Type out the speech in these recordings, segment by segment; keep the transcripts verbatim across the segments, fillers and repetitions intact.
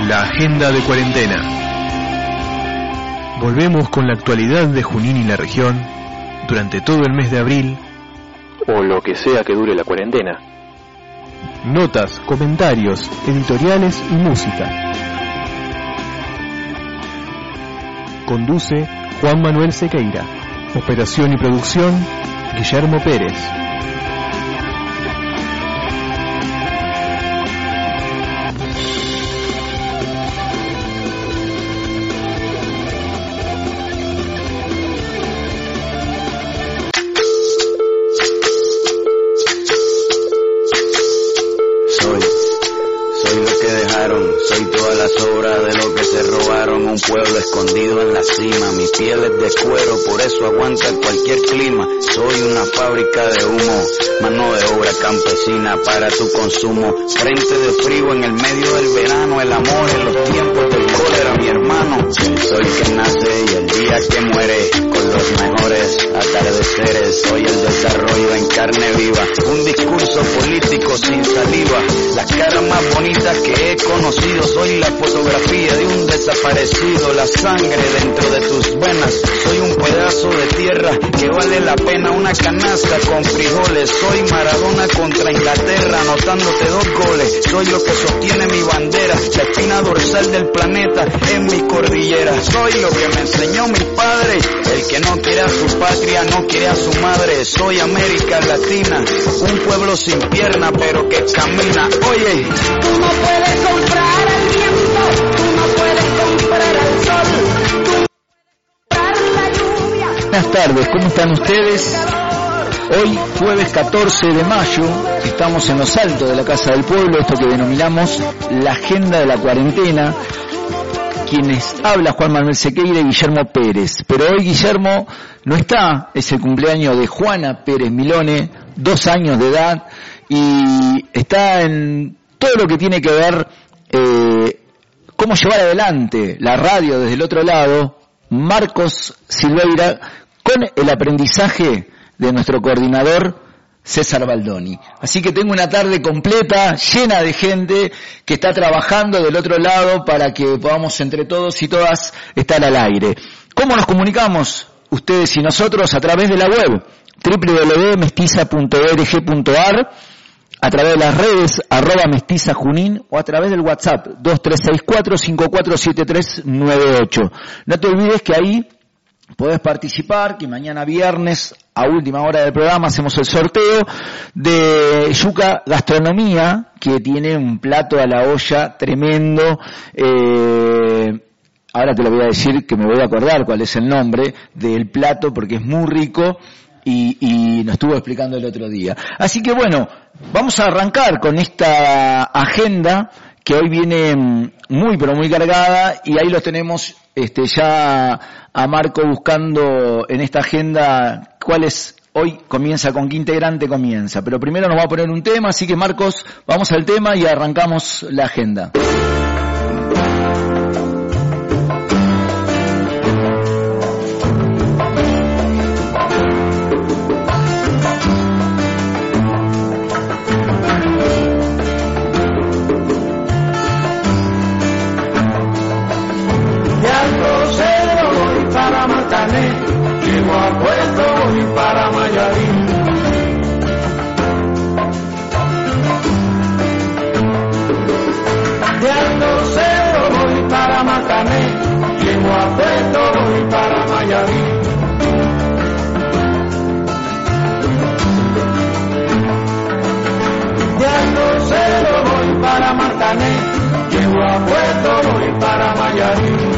La agenda de cuarentena. Volvemos con la actualidad de Junín y la región durante todo el mes de abril, o lo que sea que dure la cuarentena. Notas, comentarios, editoriales y música. Conduce Juan Manuel Sequeira. Operación y producción Guillermo Pérez. Pueblo escondido en la cima, mi piel es de cuero, por eso aguanta cualquier clima. Soy una fábrica de humo, mano de obra campesina para tu consumo. Frente de frío en el medio del verano, el amor en los tiempos del cólera, mi hermano. Soy que nace y el día que muere, con los mejores atardeceres. Soy el desarrollo en carne viva, un discurso político sin saliva. La cara más bonita que he conocido, soy la fotografía de un desaparecido. La sangre dentro de tus venas, soy un pedazo de tierra que vale la pena una canasta con frijoles. Soy Maradona contra Inglaterra, anotándote dos goles. Soy lo que sostiene mi bandera, la espina dorsal del planeta en mi cordillera. Soy lo que me enseñó mi padre, el que no quiere a su patria no quiere a su madre. Soy América Latina, un pueblo sin pierna pero que camina. Oye, tú no puedes comprar el tiempo, tú no puedes comprar el sol, tú no puedes comprar la lluvia. Buenas tardes, ¿cómo están ustedes? Hoy, jueves catorce de mayo, estamos en los altos de la Casa del Pueblo, esto que denominamos la agenda de la cuarentena. Quienes habla Juan Manuel Sequeira y Guillermo Pérez. Pero hoy Guillermo no está, es el cumpleaños de Juana Pérez Milone, dos años de edad, y está en todo lo que tiene que ver eh, cómo llevar adelante la radio desde el otro lado, Marcos Silveira, con el aprendizaje de nuestro coordinador César Baldoni. Así que tengo una tarde completa, llena de gente que está trabajando del otro lado para que podamos entre todos y todas estar al aire. ¿Cómo nos comunicamos ustedes y nosotros? A través de la web doble u doble u doble u punto mestiza punto org punto a r, a través de las redes arroba mestiza junín o a través del WhatsApp dos tres seis cuatro cinco cuatro siete tres nueve ocho. No te olvides que ahí podés participar, que mañana viernes a última hora del programa hacemos el sorteo de Yuca Gastronomía, que tiene un plato a la olla tremendo. Eh, ahora te lo voy a decir, que me voy a acordar cuál es el nombre del plato porque es muy rico y, y nos estuvo explicando el otro día. Así que bueno, vamos a arrancar con esta agenda que hoy viene muy pero muy cargada, y ahí los tenemos este ya a Marco buscando en esta agenda cuál es. Hoy comienza, con qué integrante comienza, pero primero nos va a poner un tema, así que Marcos, vamos al tema y arrancamos la agenda. Llego a Puerto y para Mayarín. De Alto Cero voy para Matané, llego a Puerto y para Mayarín. De Alto Cero voy para Matané, llego a Puerto y para Mayarín.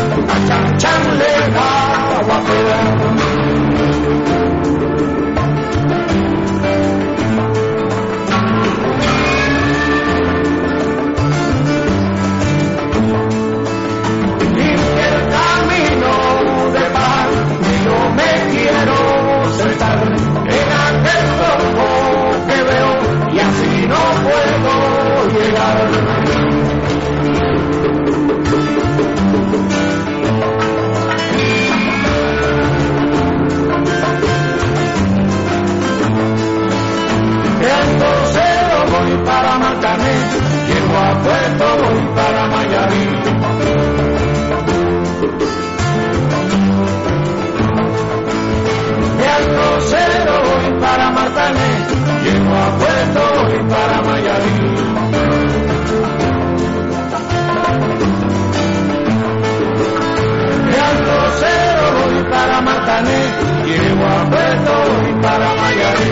a Chan Chan le da guapera. Llego a Puerto, voy para Mayarí. De Alto Cero voy para Martané. Llego a Puerto, voy para Mayarí. De Alto Cero voy para Martané. Llego a Puerto, voy para Mayarí.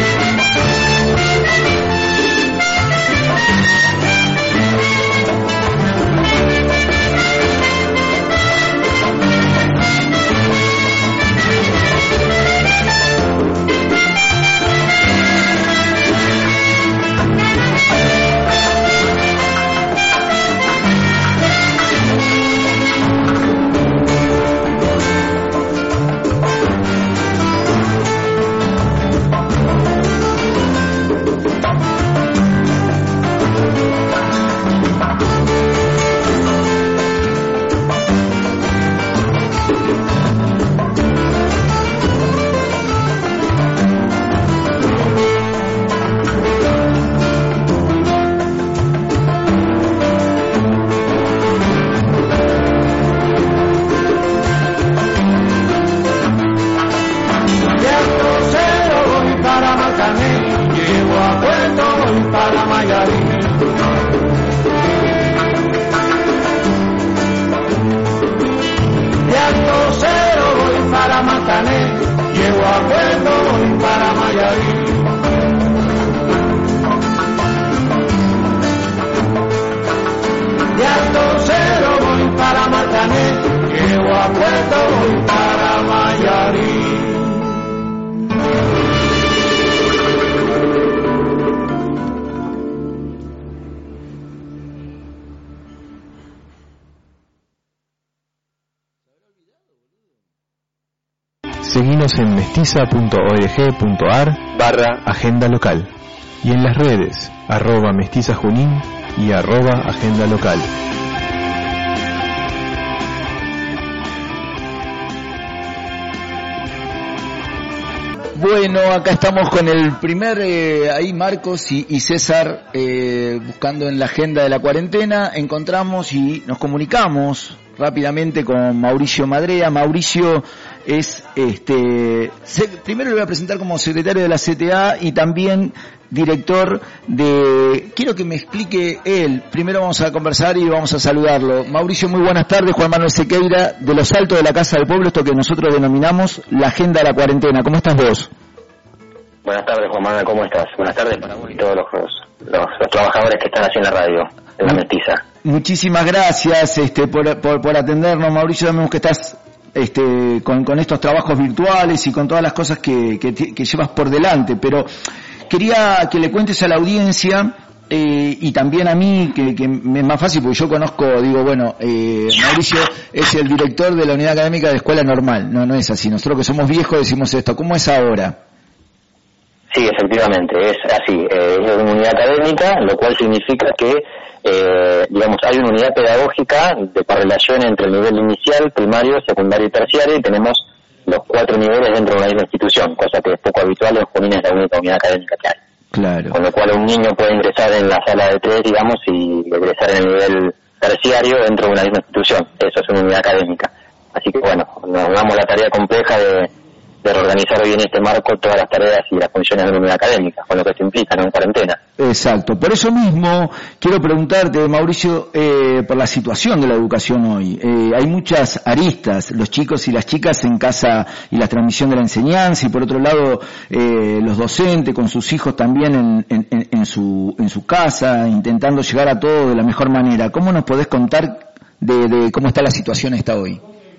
Seguinos en mestiza punto org punto ar barra agenda local y en las redes arroba mestiza junín y arroba agenda local. Bueno, acá estamos con el primer, eh, ahí Marcos y, y César, eh, buscando en la agenda de la cuarentena. Encontramos y nos comunicamos rápidamente con Mauricio Madrea. Mauricio es, este, se, primero le voy a presentar como secretario de la C T A y también director de, quiero que me explique él, primero vamos a conversar y vamos a saludarlo. Mauricio, muy buenas tardes. Juan Manuel Sequeira, de Los Altos de la Casa del Pueblo, esto que nosotros denominamos la agenda de la cuarentena. ¿Cómo estás vos? Buenas tardes, Juan Manuel, ¿cómo estás? Buenas tardes para vos y todos los, los, los trabajadores que están haciendo la radio, en la Mestiza. Muchísimas gracias este, por, por, por atendernos, Mauricio. Sabemos que estás este, con, con estos trabajos virtuales y con todas las cosas que, que, que llevas por delante, pero quería que le cuentes a la audiencia eh, y también a mí, que, que me es más fácil porque yo conozco, digo, bueno, eh, Mauricio es el director de la unidad académica de Escuela Normal. No, no es así. Nosotros que somos viejos decimos esto. ¿Cómo es ahora? Sí, efectivamente, es así. Eh, es una unidad académica, lo cual significa que, eh, digamos, hay una unidad pedagógica de correlación entre el nivel inicial, primario, secundario y terciario, y tenemos los cuatro niveles dentro de una misma institución, cosa que es poco habitual. En Junín es la única unidad académica que hay. Claro. Con lo cual un niño puede ingresar en la sala de tres, digamos, y ingresar en el nivel terciario dentro de una misma institución. Eso es una unidad académica. Así que bueno, nos damos la tarea compleja de, de reorganizar hoy en este marco todas las tareas y las funciones de una unidad académica, con lo que se implica, ¿no?, en cuarentena. Exacto. Por eso mismo quiero preguntarte, Mauricio, eh, por la situación de la educación hoy. Eh, hay muchas aristas, los chicos y las chicas en casa y la transmisión de la enseñanza, y por otro lado eh, los docentes con sus hijos también en, en, en, su, en su casa, intentando llegar a todo de la mejor manera. ¿Cómo nos podés contar de, de cómo está la situación esta hoy?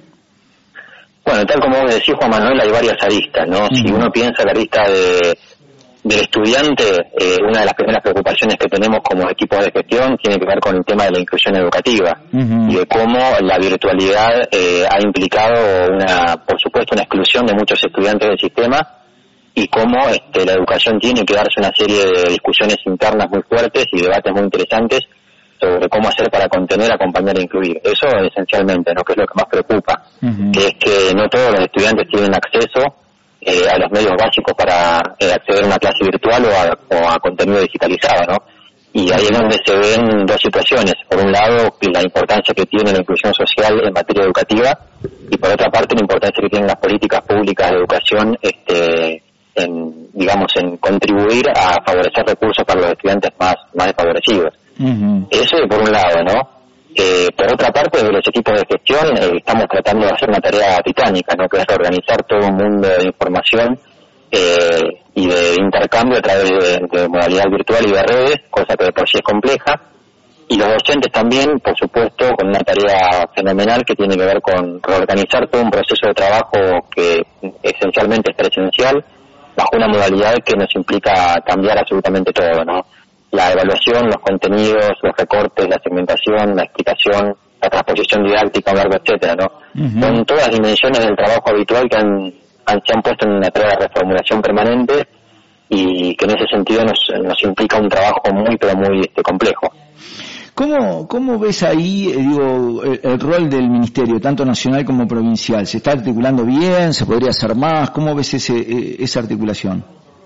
Bueno, tal como vos decís, Juan Manuel, hay varias aristas, ¿no? Uh-huh. Si uno piensa la arista de, del estudiante, eh, una de las primeras preocupaciones que tenemos como equipos de gestión tiene que ver con el tema de la inclusión educativa uh-huh. y de cómo la virtualidad eh, ha implicado, una, por supuesto, una exclusión de muchos estudiantes del sistema y cómo este, la educación tiene que darse una serie de discusiones internas muy fuertes y debates muy interesantes sobre cómo hacer para contener, acompañar e incluir. Eso esencialmente, ¿no? Que es lo que más preocupa, uh-huh. que es que no todos los estudiantes tienen acceso eh, a los medios básicos para eh, acceder a una clase virtual o a, o a contenido digitalizado, ¿no? Y ahí es donde se ven dos situaciones. Por un lado, la importancia que tiene la inclusión social en materia educativa y por otra parte, la importancia que tienen las políticas públicas de educación este, en, digamos, en contribuir a favorecer recursos para los estudiantes más, más desfavorecidos. Uh-huh. Eso por un lado, ¿no? Eh, por otra parte, de los equipos de gestión eh, estamos tratando de hacer una tarea titánica, ¿no? Que es reorganizar todo un mundo de información eh, y de intercambio a través de, de modalidad virtual y de redes, cosa que de por sí es compleja. Y los docentes también, por supuesto, con una tarea fenomenal que tiene que ver con reorganizar todo un proceso de trabajo que esencialmente es presencial, bajo una modalidad que nos implica cambiar absolutamente todo, ¿no? La evaluación, los contenidos, los recortes, la segmentación, la explicación, la transposición didáctica, un largo etcétera, ¿no? Uh-huh. Son todas dimensiones del trabajo habitual que han, han se han puesto en una tarea de reformulación permanente y que en ese sentido nos, nos implica un trabajo muy, pero muy este, complejo. ¿Cómo, cómo ves ahí, eh, digo, el, el rol del ministerio, tanto nacional como provincial? ¿Se está articulando bien? ¿Se podría hacer más? ¿Cómo ves ese, eh, esa articulación?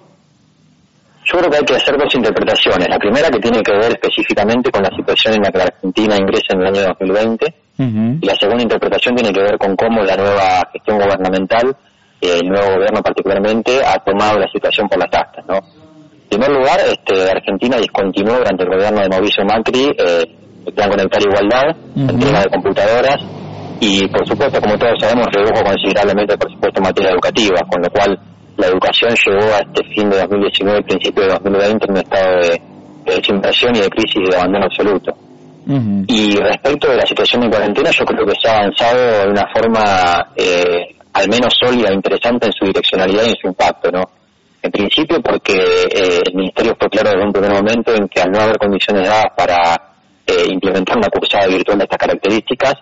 Yo creo que hay que hacer dos interpretaciones. La primera que tiene que ver específicamente con la situación en la que la Argentina ingresa en el año dos mil veinte uh-huh. y la segunda interpretación tiene que ver con cómo la nueva gestión gubernamental, eh, el nuevo gobierno particularmente, ha tomado la situación por las astas, ¿no? En primer lugar, este, Argentina discontinuó durante el gobierno de Mauricio Macri eh, el Plan Conectar Igualdad, uh-huh. la entrega de computadoras y, por supuesto, como todos sabemos, redujo considerablemente el presupuesto en materia educativa, con lo cual la educación llegó a este fin de dos mil diecinueve, principio de dos mil veinte, en un estado de, de desinversión y de crisis y de abandono absoluto. Uh-huh. Y respecto de la situación de cuarentena, yo creo que se ha avanzado de una forma eh, al menos sólida e interesante en su direccionalidad y en su impacto, ¿no? En principio porque eh, el Ministerio fue claro desde un primer momento en que al no haber condiciones dadas para eh, implementar una cursada virtual de estas características,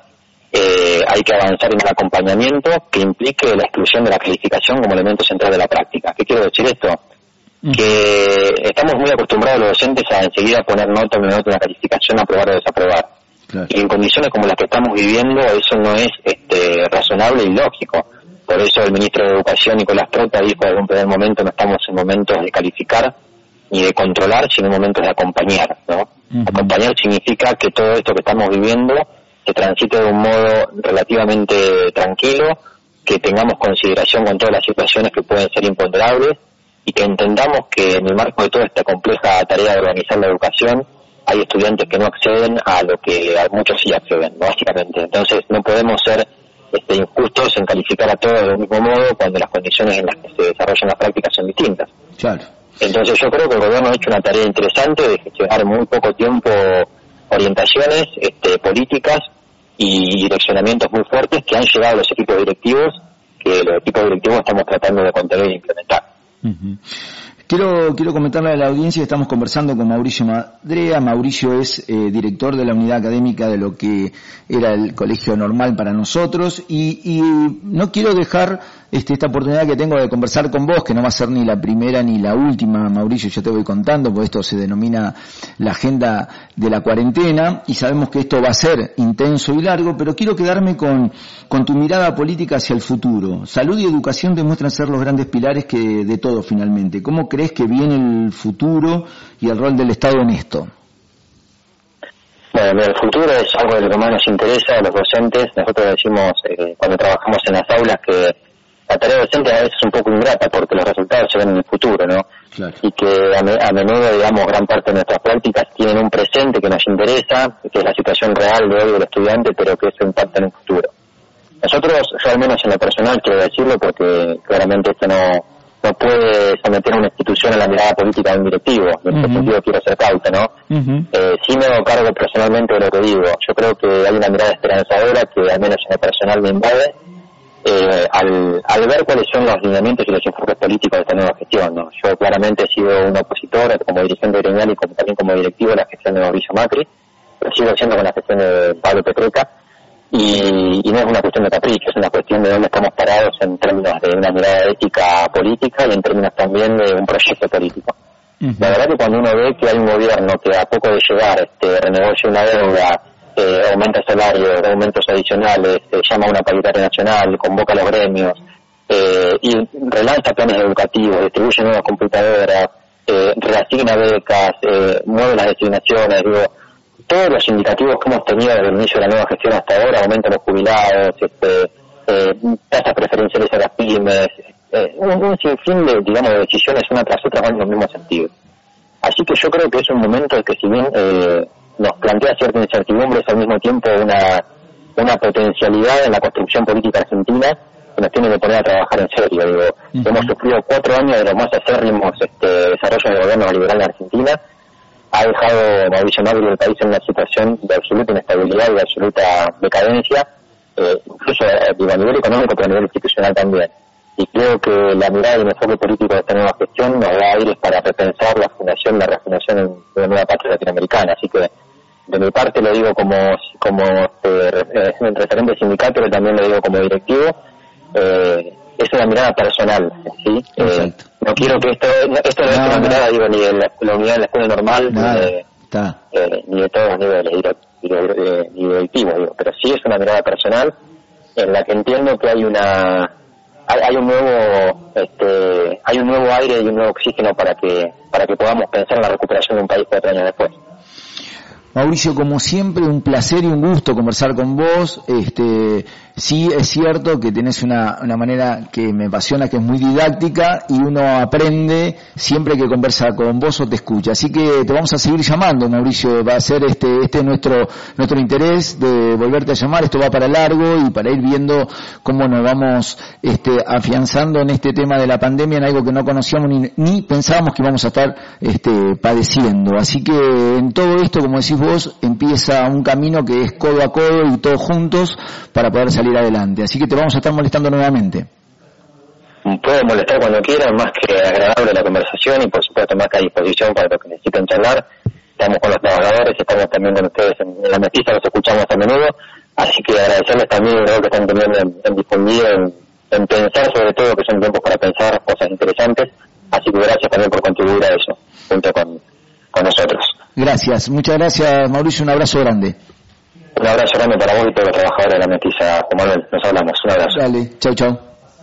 Eh, hay que avanzar en un acompañamiento que implique la exclusión de la calificación como elemento central de la práctica. ¿Qué quiero decir esto? Mm. Que estamos muy acostumbrados los docentes a enseguida poner nota o una nota, una calificación, aprobar o desaprobar. Claro. Y en condiciones como las que estamos viviendo, eso no es este, razonable y lógico. Por eso el ministro de Educación, Nicolás Trota, dijo desde un primer momento: no estamos en momentos de calificar ni de controlar, sino en momentos de acompañar, ¿no? Uh-huh. Acompañar significa que todo esto que estamos viviendo se transite de un modo relativamente tranquilo, que tengamos consideración con todas las situaciones que pueden ser imponderables y que entendamos que en el marco de toda esta compleja tarea de organizar la educación hay estudiantes que no acceden a lo que a muchos sí acceden, básicamente. Entonces no podemos ser este, injustos en calificar a todos del mismo modo cuando las condiciones en las que se desarrollan las prácticas son distintas. Claro. Entonces yo creo que el gobierno ha hecho una tarea interesante de gestionar en muy poco tiempo orientaciones este, políticas y direccionamientos muy fuertes que han llegado a los equipos directivos, que los equipos directivos estamos tratando de contener e implementar. Uh-huh. Quiero, quiero comentarle a la audiencia, estamos conversando con Mauricio Madrea. Mauricio es eh, director de la unidad académica de lo que era el Colegio Normal para nosotros, y, y no quiero dejar este, esta oportunidad que tengo de conversar con vos, que no va a ser ni la primera ni la última, Mauricio, ya te voy contando, porque esto se denomina la agenda de la cuarentena, y sabemos que esto va a ser intenso y largo, pero quiero quedarme con, con tu mirada política hacia el futuro. Salud y educación demuestran ser los grandes pilares que de todo finalmente. ¿Cómo crees que viene el futuro y el rol del Estado en esto? Bueno, el futuro es algo de lo que más nos interesa a los docentes. Nosotros decimos eh, cuando trabajamos en las aulas que la tarea docente a veces es un poco ingrata porque los resultados se ven en el futuro, ¿no? Claro. Y que a, me, a menudo, digamos, gran parte de nuestras prácticas tienen un presente que nos interesa, que es la situación real de hoy del estudiante, pero que eso impacta en el futuro. Nosotros, yo al menos en lo personal quiero decirlo porque claramente esto no no puede someter a una institución a la mirada política de un directivo, en uh-huh. ese sentido quiero ser cauto, ¿no? Uh-huh. Eh, sí me hago cargo personalmente de lo que digo. Yo creo que hay una mirada esperanzadora que al menos en lo personal me invade, eh, al, al ver cuáles son los lineamientos y los enfoques políticos de esta nueva gestión, ¿no? Yo claramente he sido un opositor como dirigente gremial y como, también como directivo de la gestión de Mauricio Macri, lo sigo haciendo con la gestión de Pablo Petreca, y, y no es una cuestión de capricho, es una cuestión de dónde estamos parados en términos de una mirada ética política y en términos también de un proyecto político. Uh-huh. La verdad que cuando uno ve que hay un gobierno que a poco de llegar este, renegocia una deuda, eh, aumenta salarios, aumentos adicionales, eh, llama a una paritaria nacional, convoca a los gremios, eh, y relanza planes educativos, distribuye nuevas computadoras, eh, reasigna becas, eh, mueve las designaciones, digo, todos los indicativos que hemos tenido desde el inicio de la nueva gestión hasta ahora, aumento de los jubilados, este, eh, tasas preferenciales a las pymes, eh, un, un sinfín de, digamos, de decisiones una tras otra van en los mismos sentidos. Así que yo creo que es un momento que si bien eh, nos plantea cierta incertidumbre, es al mismo tiempo una, una potencialidad en la construcción política argentina que nos tiene que poner a trabajar en serio. Digo, uh-huh. Hemos sufrido cuatro años de los más acérrimos este, desarrollos del gobierno liberal en Argentina. Ha dejado Mauricio Macri el país en una situación de absoluta inestabilidad y de absoluta decadencia, eh, incluso a nivel económico, pero a nivel institucional también. Y creo que la mirada y el enfoque político de esta nueva gestión nos da aires para repensar la fundación y la refinación de una nueva patria latinoamericana. Así que, de mi parte, lo digo como como eh, referente sindical, pero también lo digo como directivo. Eh, es una mirada personal, ¿sí? Eh, no quiero que esto, esto no, no es una no. mirada, digo, ni de la, la unidad de la escuela normal, ni de, eh, ni de todos los niveles, digo, digo, eh, ni directivos, digo, pero sí es una mirada personal en la que entiendo que hay una, hay, hay un nuevo, este, hay un nuevo aire y un nuevo oxígeno para que, para que podamos pensar en la recuperación de un país cuatro años después. Mauricio, como siempre, un placer y un gusto conversar con vos. Este, sí es cierto que tenés una, una manera que me apasiona, que es muy didáctica, y uno aprende siempre que conversa con vos o te escucha. Así que te vamos a seguir llamando, Mauricio. Va a ser este, este nuestro, nuestro interés de volverte a llamar. Esto va para largo y para ir viendo cómo nos vamos, este, afianzando en este tema de la pandemia, en algo que no conocíamos ni, ni pensábamos que íbamos a estar, este, padeciendo. Así que en todo esto, como decís vos, empieza un camino que es codo a codo y todos juntos para poder salir adelante. Así que te vamos a estar molestando nuevamente. Pueden molestar cuando quieran, más que agradable la conversación, y por supuesto más que a disposición para los que necesiten charlar. Estamos con los trabajadores, estamos también con ustedes en, en la mestiza, los escuchamos a menudo, así que agradecerles también el rol que están teniendo en, en difundir, en, en pensar, sobre todo que son tiempos para pensar cosas interesantes, así que gracias también por contribuir a eso junto con, con nosotros. Gracias, muchas gracias, Mauricio, un abrazo grande. Un abrazo grande para vos y todos los trabajadores de la mestiza, Juan Manuel, nos hablamos, un abrazo. Dale, chau, chau.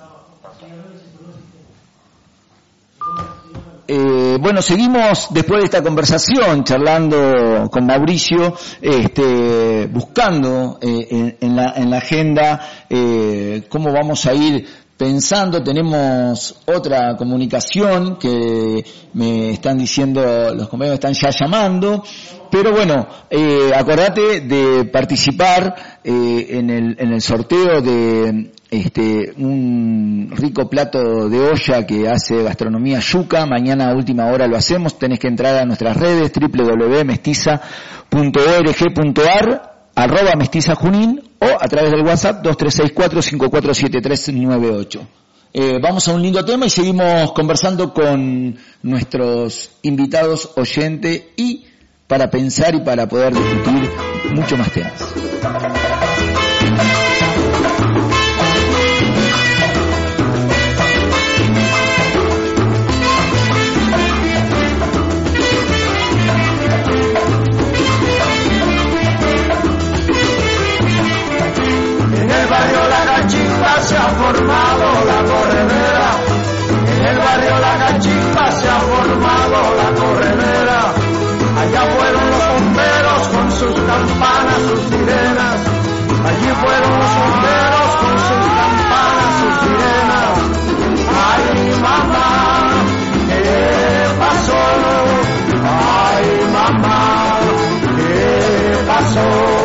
Eh, bueno, seguimos después de esta conversación charlando con Mauricio, este, buscando eh, en, en, la, en la agenda eh, cómo vamos a ir pensando. Tenemos otra comunicación que me están diciendo, los compañeros están ya llamando, pero bueno, eh, acordate de participar eh, en el en el sorteo de este un rico plato de olla que hace Gastronomía Yuca. Mañana a última hora lo hacemos. Tenés que entrar a nuestras redes doble u doble u doble u punto mestiza punto org punto ar, arroba Mestiza Junín, o a través del WhatsApp dos tres seis cuatro cinco cuatro siete tres nueve ocho. Eh, vamos a un lindo tema y seguimos conversando con nuestros invitados oyentes y para pensar y para poder discutir mucho más temas. Se ha formado la corredera, en el barrio La Cachimba se ha formado la corredera. Allá fueron los bomberos con sus campanas, sus sirenas. Allí fueron los bomberos con sus campanas, sus sirenas. Ay mamá, ¿qué pasó? Ay mamá, ¿qué pasó?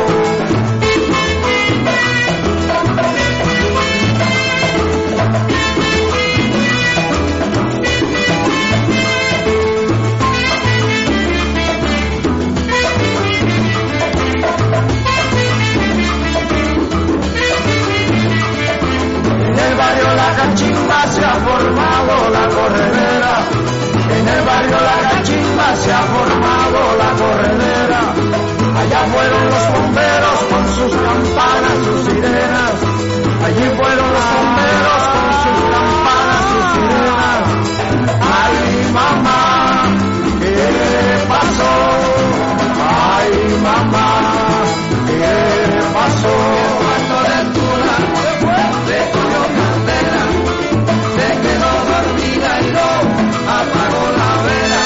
fueron los bomberos con sus campanas, sus sirenas. Allí fueron los bomberos con sus campanas, sus sirenas. Ay, mamá, ¿qué pasó? Ay, mamá, ¿qué pasó? Cuando de Tula recogió candela, se quedó dormida y no apagó la vela.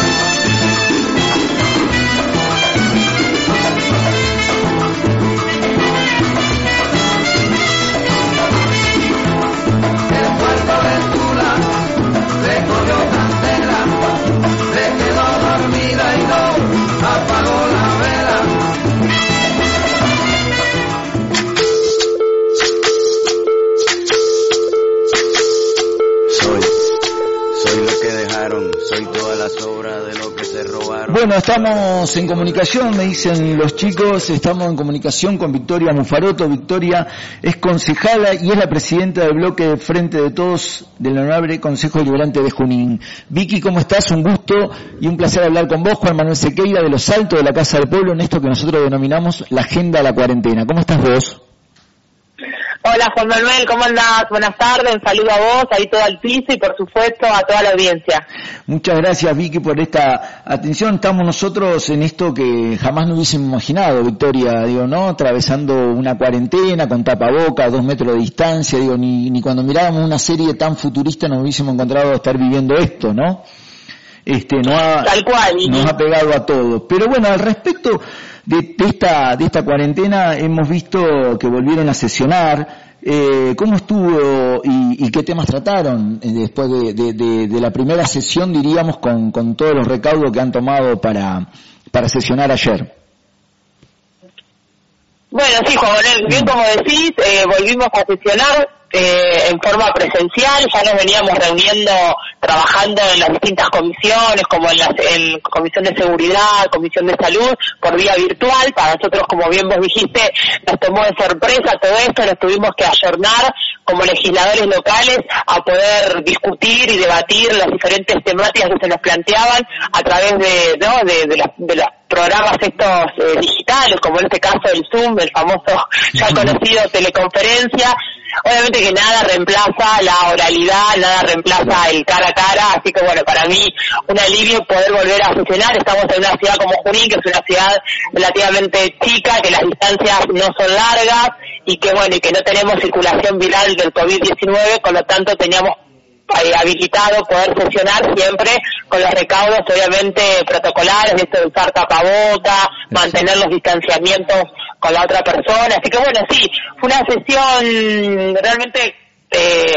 El puerto de Tula recogió candela, se quedó dormida y no apagó la vela. Soy, soy lo que dejaron, soy todas las obras de lo que se robaron. Bueno, estamos en comunicación, me dicen los chicos, estamos en comunicación con Victoria Mufaroto. Victoria es concejala y es la presidenta del bloque de Frente de Todos del Honorable Consejo Deliberante de Junín. Vicky, ¿cómo estás? Un gusto y un placer hablar con vos, Juan Manuel Sequeira, de Los Altos de la Casa del Pueblo, en esto que nosotros denominamos la Agenda de la Cuarentena. ¿Cómo estás vos? Hola Juan Manuel, ¿cómo andás? Buenas tardes, un saludo a vos, ahí todo al piso y por supuesto a toda la audiencia. Muchas gracias Vicky por esta atención. Estamos nosotros en esto que jamás nos hubiésemos imaginado, Victoria, digo, ¿no? Atravesando una cuarentena con tapaboca, dos metros de distancia, digo, ni, ni cuando mirábamos una serie tan futurista nos hubiésemos encontrado a estar viviendo esto, ¿no? Este, no ha, Tal cual. nos ha pegado a todos. Pero bueno, al respecto de, de esta de esta cuarentena hemos visto que volvieron a sesionar. Eh, ¿Cómo estuvo y, y qué temas trataron eh, después de, de, de, de la primera sesión, diríamos, con, con todos los recaudos que han tomado para, para sesionar ayer? Bueno, sí, Juan Manuel, bien como decís, eh, volvimos a sesionar eh, en forma presencial, ya nos veníamos reuniendo, trabajando en las distintas comisiones, como en la en Comisión de Seguridad, Comisión de Salud, por vía virtual. Para nosotros, como bien vos dijiste, nos tomó de sorpresa todo esto, nos tuvimos que ayornar como legisladores locales a poder discutir y debatir las diferentes temáticas que se nos planteaban a través de, ¿no? de, de, la, de los programas estos eh, digitales, como en este caso el Zoom, el famoso ya conocido teleconferencia. Obviamente que nada reemplaza la oralidad, nada reemplaza el cara a cara, así que bueno, para mí un alivio poder volver a sesionar. Estamos en una ciudad como Junín, que es una ciudad relativamente chica, que las distancias no son largas y que bueno, y que no tenemos circulación viral del COVID diecinueve, con lo tanto teníamos eh, habilitado poder sesionar siempre con los recaudos obviamente protocolares, esto de usar tapaboca, mantener los distanciamientos con la otra persona. Así que bueno, sí, fue una sesión realmente eh,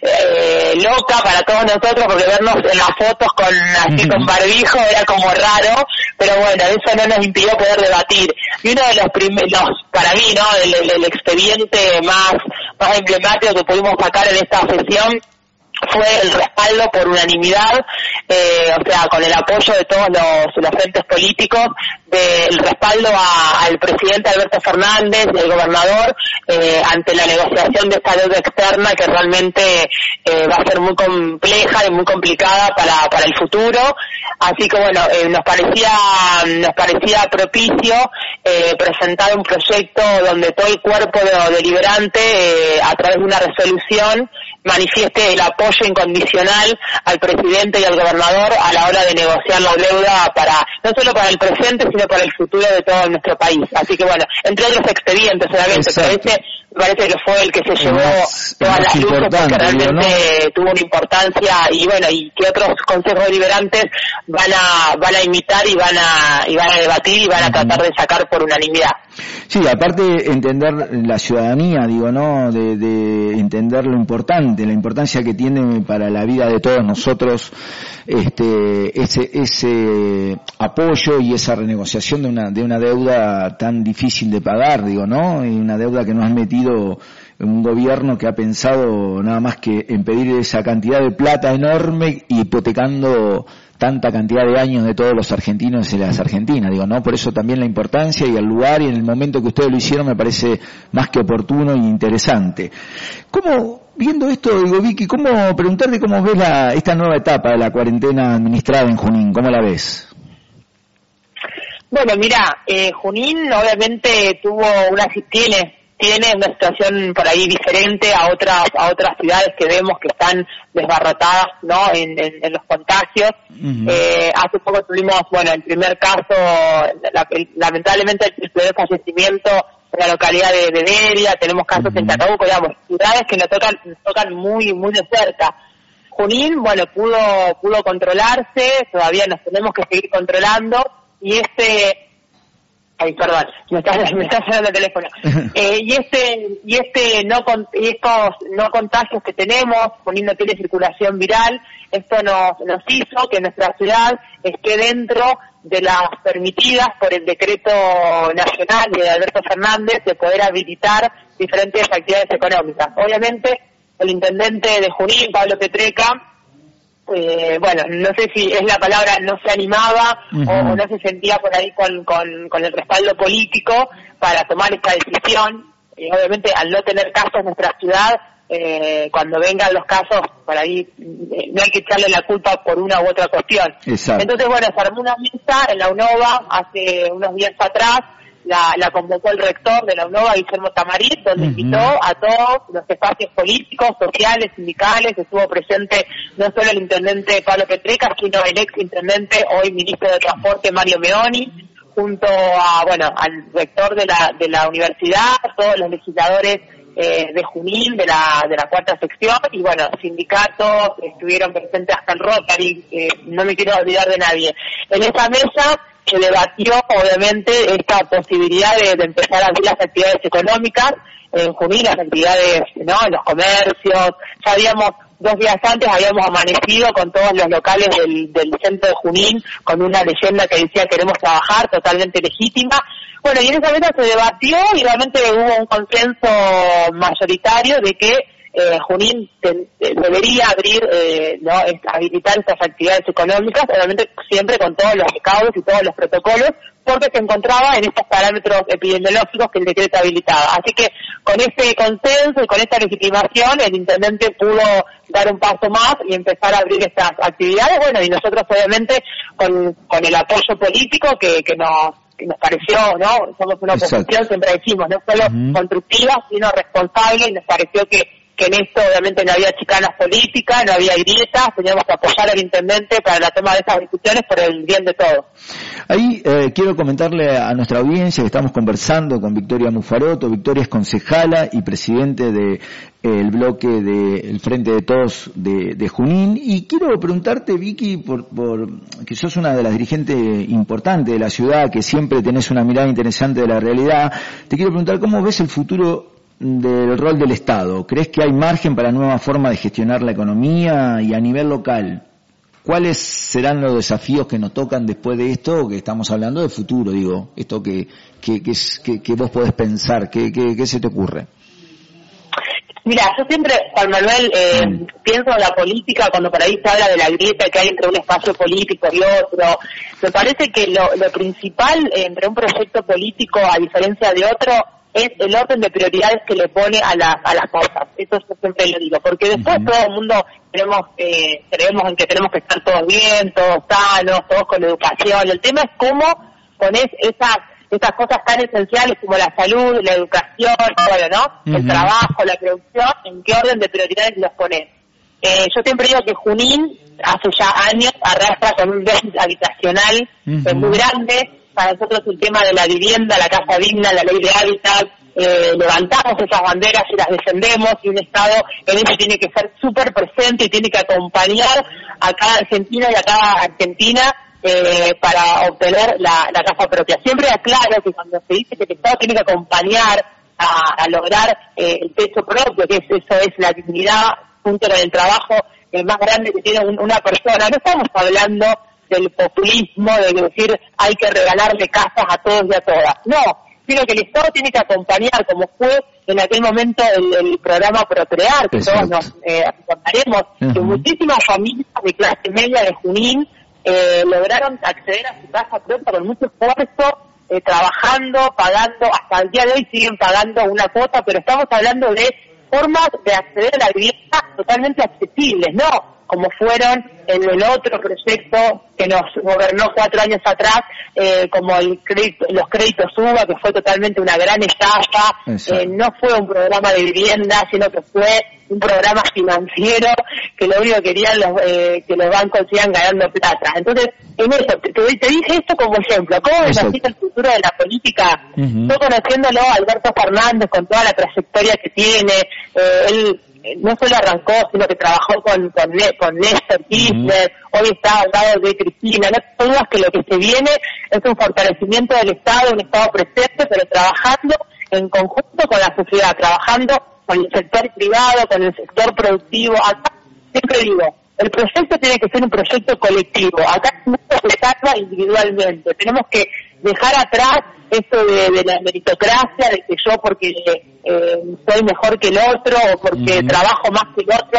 eh, loca para todos nosotros, porque vernos en las fotos con así con barbijo era como raro, pero bueno, eso no nos impidió poder debatir. Y uno de los primeros, para mí, ¿no?, el, el, el expediente más, más emblemático que pudimos sacar en esta sesión fue el respaldo por unanimidad, eh, o sea, con el apoyo de todos los, los frentes políticos, del respaldo a, al presidente Alberto Fernández y al gobernador eh, ante la negociación de esta deuda externa, que realmente eh, va a ser muy compleja y muy complicada para, para el futuro. Así que bueno, eh, nos parecía nos parecía propicio eh, presentar un proyecto donde todo el cuerpo de, deliberante, eh, a través de una resolución, manifieste el apoyo incondicional al presidente y al gobernador a la hora de negociar la deuda para, no solo para el presente, sino para el futuro de todo nuestro país. Así que bueno, entre otros expedientes, obviamente, pero ese me parece que fue el que se llevó más, todas las luces, porque realmente, ¿no?, tuvo una importancia, y bueno, y que otros consejos deliberantes van a van a imitar y van a y van a debatir y van a tratar de sacar por unanimidad. Sí, aparte entender la ciudadanía, digo, ¿no?, de, de entender lo importante, la importancia que tiene para la vida de todos nosotros este ese ese apoyo y esa renegociación de una de una deuda tan difícil de pagar, digo, ¿no?, y una deuda que nos han metido un gobierno que ha pensado nada más que en pedir esa cantidad de plata enorme y hipotecando tanta cantidad de años de todos los argentinos y las argentinas, digo, ¿no? Por eso también la importancia y el lugar y en el momento que ustedes lo hicieron me parece más que oportuno y interesante. ¿Cómo, viendo esto, digo, Vicky, cómo preguntarte cómo ves la, esta nueva etapa de la cuarentena administrada en Junín? ¿Cómo la ves? Bueno, mira, eh, Junín obviamente tuvo una, tiene, tiene una situación por ahí diferente a otras, a otras ciudades que vemos que están desbarrotadas, ¿no? En, en, en los contagios. Uh-huh. Eh, hace poco tuvimos, bueno, el primer caso, la, lamentablemente el primer fallecimiento en la localidad de, de Deria, tenemos casos uh-huh. en Chacabuco, digamos, ciudades que nos tocan, nos tocan muy, muy de cerca. Junín, bueno, pudo, pudo controlarse, todavía nos tenemos que seguir controlando, y este, ay, perdón, me está, me está sonando el teléfono, eh, y este, y este no, y estos no contagios que tenemos, Junín no tiene circulación viral, esto nos, nos hizo que nuestra ciudad esté dentro de las permitidas por el decreto nacional de Alberto Fernández de poder habilitar diferentes actividades económicas. Obviamente, el intendente de Junín, Pablo Petreca, eh, bueno, no sé si es la palabra, no se animaba uh-huh. o, o no se sentía por ahí con, con, con el respaldo político para tomar esta decisión. Y obviamente, al no tener casos en nuestra ciudad, eh, cuando vengan los casos, por ahí eh, no hay que echarle la culpa por una u otra cuestión. Exacto. Entonces, bueno, se armó una mesa en la UNOVA hace unos días atrás. La, la convocó el rector de la UNOVA, Guillermo Tamarit, donde uh-huh. invitó a todos los espacios políticos, sociales, sindicales. Estuvo presente no solo el intendente Pablo Petreca, sino el ex intendente, hoy ministro de Transporte, Mario Meoni, junto a, bueno, al rector de la, de la universidad, todos los legisladores eh, de Junín, de la, de la cuarta sección, y bueno, sindicatos, estuvieron presentes hasta el Rotary, eh, no me quiero olvidar de nadie. En esa mesa se debatió, obviamente, esta posibilidad de, de empezar a abrir las actividades económicas en Junín, las actividades, ¿no?, en los comercios. Ya habíamos, dos días antes, habíamos amanecido con todos los locales del, del centro de Junín, con una leyenda que decía queremos trabajar, totalmente legítima. Bueno, y en esa mesa se debatió y realmente hubo un consenso mayoritario de que Eh, Junín te, te debería abrir, eh, no, es, habilitar estas actividades económicas, obviamente siempre con todos los recaudos y todos los protocolos, porque se encontraba en estos parámetros epidemiológicos que el decreto habilitaba. Así que con este consenso y con esta legitimación, el intendente pudo dar un paso más y empezar a abrir estas actividades. Bueno, y nosotros obviamente con, con el apoyo político que, que nos que nos pareció, ¿no? Somos una oposición, Exacto. siempre decimos, no solo uh-huh. constructiva, sino responsable, y nos pareció que que en esto obviamente no había chicanas políticas, no había grietas, teníamos que apoyar al intendente para la toma de esas discusiones por el bien de todos. Ahí eh, quiero comentarle a nuestra audiencia que estamos conversando con Victoria Mufaroto. Victoria es concejala y presidente de eh, el bloque del Frente de Todos de, de Junín, y quiero preguntarte, Vicky, por, por que sos una de las dirigentes importantes de la ciudad, que siempre tenés una mirada interesante de la realidad. Te quiero preguntar cómo ves el futuro del rol del Estado. ¿Crees que hay margen para nuevas formas de gestionar la economía? Y a nivel local, ¿cuáles serán los desafíos que nos tocan después de esto? Que estamos hablando de futuro, digo, esto que que que, que, que vos podés pensar, ¿qué, qué, qué se te ocurre? Mira, yo siempre, Juan Manuel, eh, mm. pienso en la política cuando por ahí se habla de la grieta que hay entre un espacio político y otro. Me parece que lo, lo principal entre un proyecto político, a diferencia de otro, es el orden de prioridades que le pone a, la, a las cosas. Eso yo siempre lo digo, porque después uh-huh. todo el mundo tenemos, eh, creemos en que tenemos que estar todos bien, todos sanos, todos con educación. El tema es cómo pones esas esas cosas tan esenciales como la salud, la educación, bueno, ¿no? Uh-huh. El trabajo, la producción, en qué orden de prioridades los pones. Eh, yo siempre digo que Junín hace ya años arrastra con un déficit habitacional uh-huh. eh, muy grande. Para nosotros el tema de la vivienda, la casa digna, la ley de hábitat, eh, levantamos esas banderas y las defendemos, y un Estado en eso tiene que ser súper presente y tiene que acompañar a cada argentino y a cada argentina eh, para obtener la, la casa propia. Siempre aclaro que cuando se dice que el Estado tiene que acompañar a, a lograr eh, el techo propio, que es, eso es la dignidad junto con el trabajo eh, más grande que tiene un, una persona, no estamos hablando del populismo, de decir hay que regalarle casas a todos y a todas. No, sino que el Estado tiene que acompañar, como fue en aquel momento el, el programa Procrear, que Exacto. todos nos eh, acordaremos, uh-huh. que muchísimas familias de clase media de Junín eh, lograron acceder a su casa propia con mucho esfuerzo, eh, trabajando, pagando, hasta el día de hoy siguen pagando una cuota, pero estamos hablando de formas de acceder a la vivienda totalmente accesibles, no como fueron en el otro proyecto que nos gobernó cuatro años atrás, eh, como el crédito, los créditos UBA, que fue totalmente una gran estafa. Eh, no fue un programa de vivienda, sino que fue un programa financiero que lo único que querían los, eh, que los bancos sigan ganando plata. Entonces, en eso, te, te dije esto como ejemplo. ¿Cómo me imagino el futuro de la política? Uh-huh. Yo conociéndolo a Alberto Fernández con toda la trayectoria que tiene, eh, él no solo arrancó, sino que trabajó con con, con Néstor Kirchner, uh-huh. hoy está al lado de Cristina. No hay dudas que lo que se viene es un fortalecimiento del Estado, un Estado presente, pero trabajando en conjunto con la sociedad, trabajando con el sector privado, con el sector productivo. Acá siempre digo, el proyecto tiene que ser un proyecto colectivo. Acá no se salva individualmente. Tenemos que dejar atrás esto de, de la meritocracia, de que yo porque eh, soy mejor que el otro o porque uh-huh. trabajo más que el otro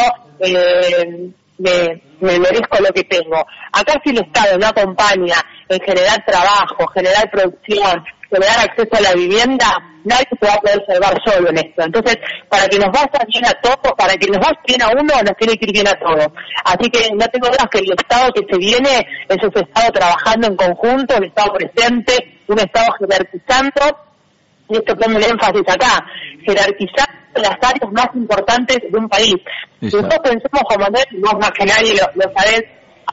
eh, me, me merezco lo que tengo. Acá si el Estado no acompaña en generar trabajo, generar producción, generar acceso a la vivienda, nadie se va a poder salvar solo en esto. Entonces, para que nos vaya bien a todos, para que nos vaya bien a uno, nos tiene que ir bien a todos. Así que no tengo dudas que el Estado que se viene es ese Estado trabajando en conjunto, un Estado presente, un Estado jerarquizando, y esto pongo el énfasis acá, jerarquizando las áreas más importantes de un país. Si nosotros pensamos, Juan Manuel, vos más que nadie lo, lo sabés,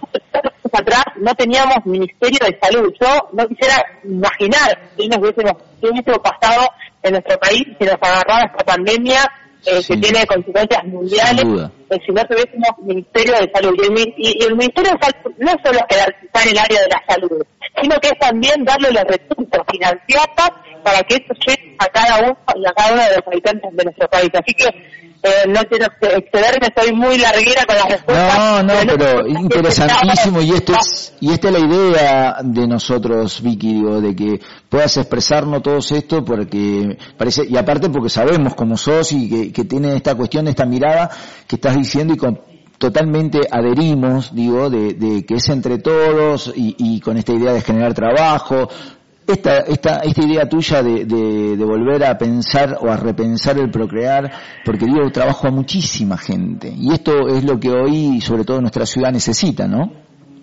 atrás no teníamos Ministerio de Salud. Yo no quisiera imaginar qué nos hubiésemos, qué hubiésemos pasado en nuestro país si nos agarraba esta pandemia eh, que tiene consecuencias mundiales, eh, si no tuviésemos Ministerio de Salud. Y el, y, y el Ministerio de Salud no solo es quedarse en el área de la salud, sino que es también darle los recursos financieros para que eso llegue a cada uno y a cada uno de los habitantes de nuestro país. Así que Eh, no quiero excederme, soy muy larguera con las respuestas. No, no, pero, pero interesantísimo, y esto es, y esta es la idea de nosotros, Vicky, digo, de que puedas expresarnos todo esto, porque parece, y aparte porque sabemos cómo sos y que, que tiene esta cuestión, esta mirada que estás diciendo y con totalmente adherimos, digo, de, de que es entre todos y, y con esta idea de generar trabajo. Esta, esta, esta idea tuya de, de, de volver a pensar o a repensar el procrear, porque digo, trabajo a muchísima gente, y esto es lo que hoy, sobre todo nuestra ciudad, necesita, ¿no?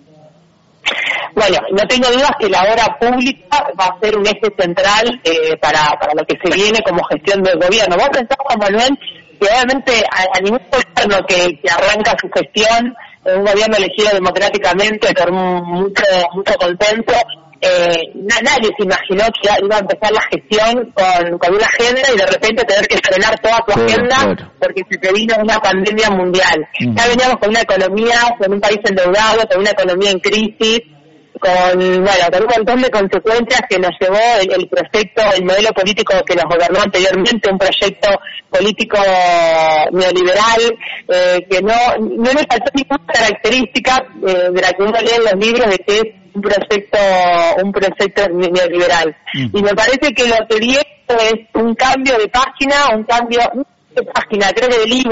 Bueno, no tengo dudas que la obra pública va a ser un eje central eh, para, para lo que se viene como gestión del gobierno. Vos pensás, Juan Manuel, que obviamente a, a ningún gobierno que, que arranca su gestión, un gobierno elegido democráticamente por mucho, mucho consenso, Eh, nadie se imaginó que iba a empezar la gestión con, con una agenda y de repente tener que frenar toda tu agenda claro, claro. porque se te vino una pandemia mundial. Mm. Ya veníamos con una economía, con un país endeudado, con una economía en crisis, con, bueno, con un montón de consecuencias que nos llevó el, el proyecto, el modelo político que nos gobernó anteriormente, un proyecto político neoliberal, eh, que no, no me faltó ninguna característica eh, de la que uno lee en los libros de que es un proyecto, un proyecto neoliberal. Mm. Y me parece que lo que viene es un cambio de página, un cambio de página, creo que de libro,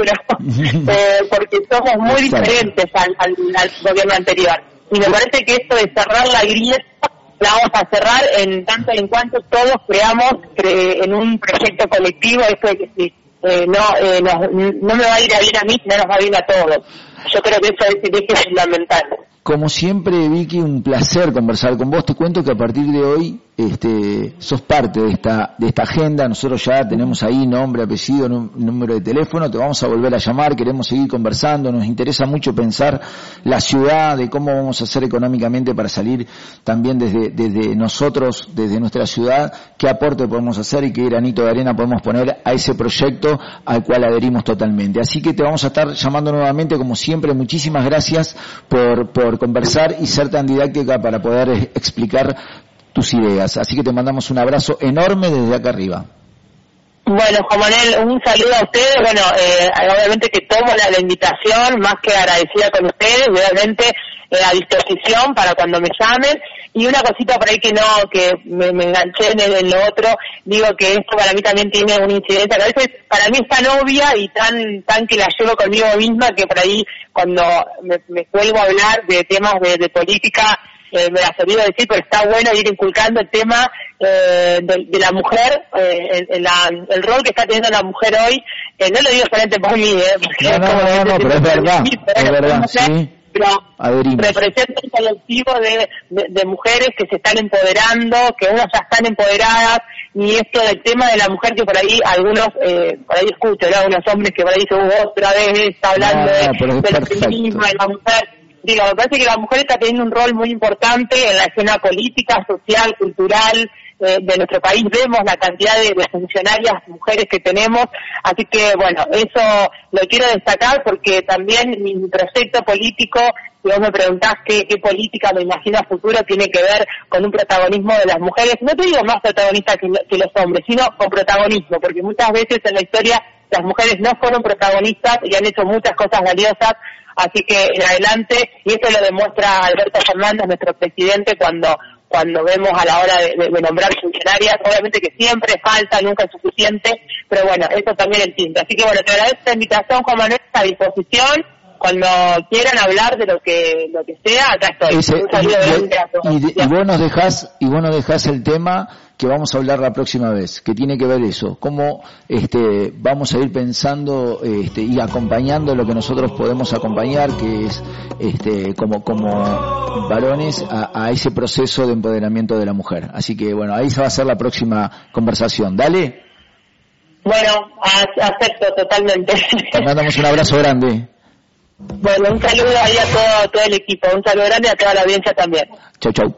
eh, porque somos muy Exacto. diferentes al, al, al gobierno anterior. Y me parece que esto de cerrar la grieta la vamos a cerrar en tanto en cuanto todos creamos cre- en un proyecto colectivo, esto de que si eh, no, eh, no no me va a ir a bien a mí, sino nos va a ir a todos. Yo creo que eso es el eje fundamental. Como siempre, Vicky, un placer conversar con vos. Te cuento que a partir de hoy este, sos parte de esta de esta agenda. Nosotros ya tenemos ahí nombre, apellido, número de teléfono. Te vamos a volver a llamar. Queremos seguir conversando. Nos interesa mucho pensar la ciudad, de cómo vamos a hacer económicamente para salir también desde desde nosotros, desde nuestra ciudad, qué aporte podemos hacer y qué granito de arena podemos poner a ese proyecto al cual adherimos totalmente. Así que te vamos a estar llamando nuevamente, como siempre. Muchísimas gracias por por conversar y ser tan didáctica para poder explicar tus ideas. Así que te mandamos un abrazo enorme desde acá arriba. Bueno, Juan Manuel, un saludo a ustedes. Bueno, eh, obviamente que tomo la, la invitación, más que agradecida con ustedes, obviamente eh, a disposición para cuando me llamen. Y una cosita por ahí que no, que me, me enganché en, el, en lo otro, digo que esto para mí también tiene una incidencia, que a veces para mí es tan obvia y tan tan que la llevo conmigo misma, que por ahí cuando me, me vuelvo a hablar de temas de, de política, eh, me las olvido decir, pero está bueno ir inculcando el tema eh, de, de la mujer, eh, en, en la, el rol que está teniendo la mujer hoy. Eh, no lo digo solamente por mí, eh, porque no, no, no, no, pero es verdad, es verdad, sí. Pero Adherimos. representa un colectivo de, de, de mujeres que se están empoderando, que unas ya están empoderadas, y esto del tema de la mujer que por ahí algunos, eh, por ahí escucho, ¿no? Algunos hombres que por ahí dicen, uh, otra vez está hablando no, no, de, del feminismo, de la mujer. Digo, me parece que la mujer está teniendo un rol muy importante en la escena política, social, cultural, eh, de nuestro país. Vemos la cantidad de, de funcionarias mujeres que tenemos, así que bueno, eso lo quiero destacar porque también mi proyecto político, si vos me preguntás qué, qué política me imagino a futuro, tiene que ver con un protagonismo de las mujeres, no te digo más protagonistas que, que los hombres, sino con protagonismo, porque muchas veces en la historia las mujeres no fueron protagonistas y han hecho muchas cosas valiosas. Así que en adelante, y esto lo demuestra Alberto Fernández, nuestro presidente, cuando cuando vemos a la hora de, de, de nombrar funcionarias, obviamente que siempre falta, nunca es suficiente, pero bueno, eso también entiendo. Así que bueno, te agradezco esta invitación, Juan Manuel, a disposición. Cuando quieran hablar de lo que lo que sea, acá estoy. Ese, Un saludo y, grande a todos. y, y vos nos dejás y vos nos dejás el tema que vamos a hablar la próxima vez, que tiene que ver eso, cómo este vamos a ir pensando este y acompañando lo que nosotros podemos acompañar, que es este como como varones a, a ese proceso de empoderamiento de la mujer. Así que bueno, ahí se va a hacer la próxima conversación. Dale. Bueno, acepto totalmente. Te mandamos un abrazo grande. Bueno, un saludo ahí a todo, todo el equipo, un saludo grande a toda la audiencia también. Chau, chau.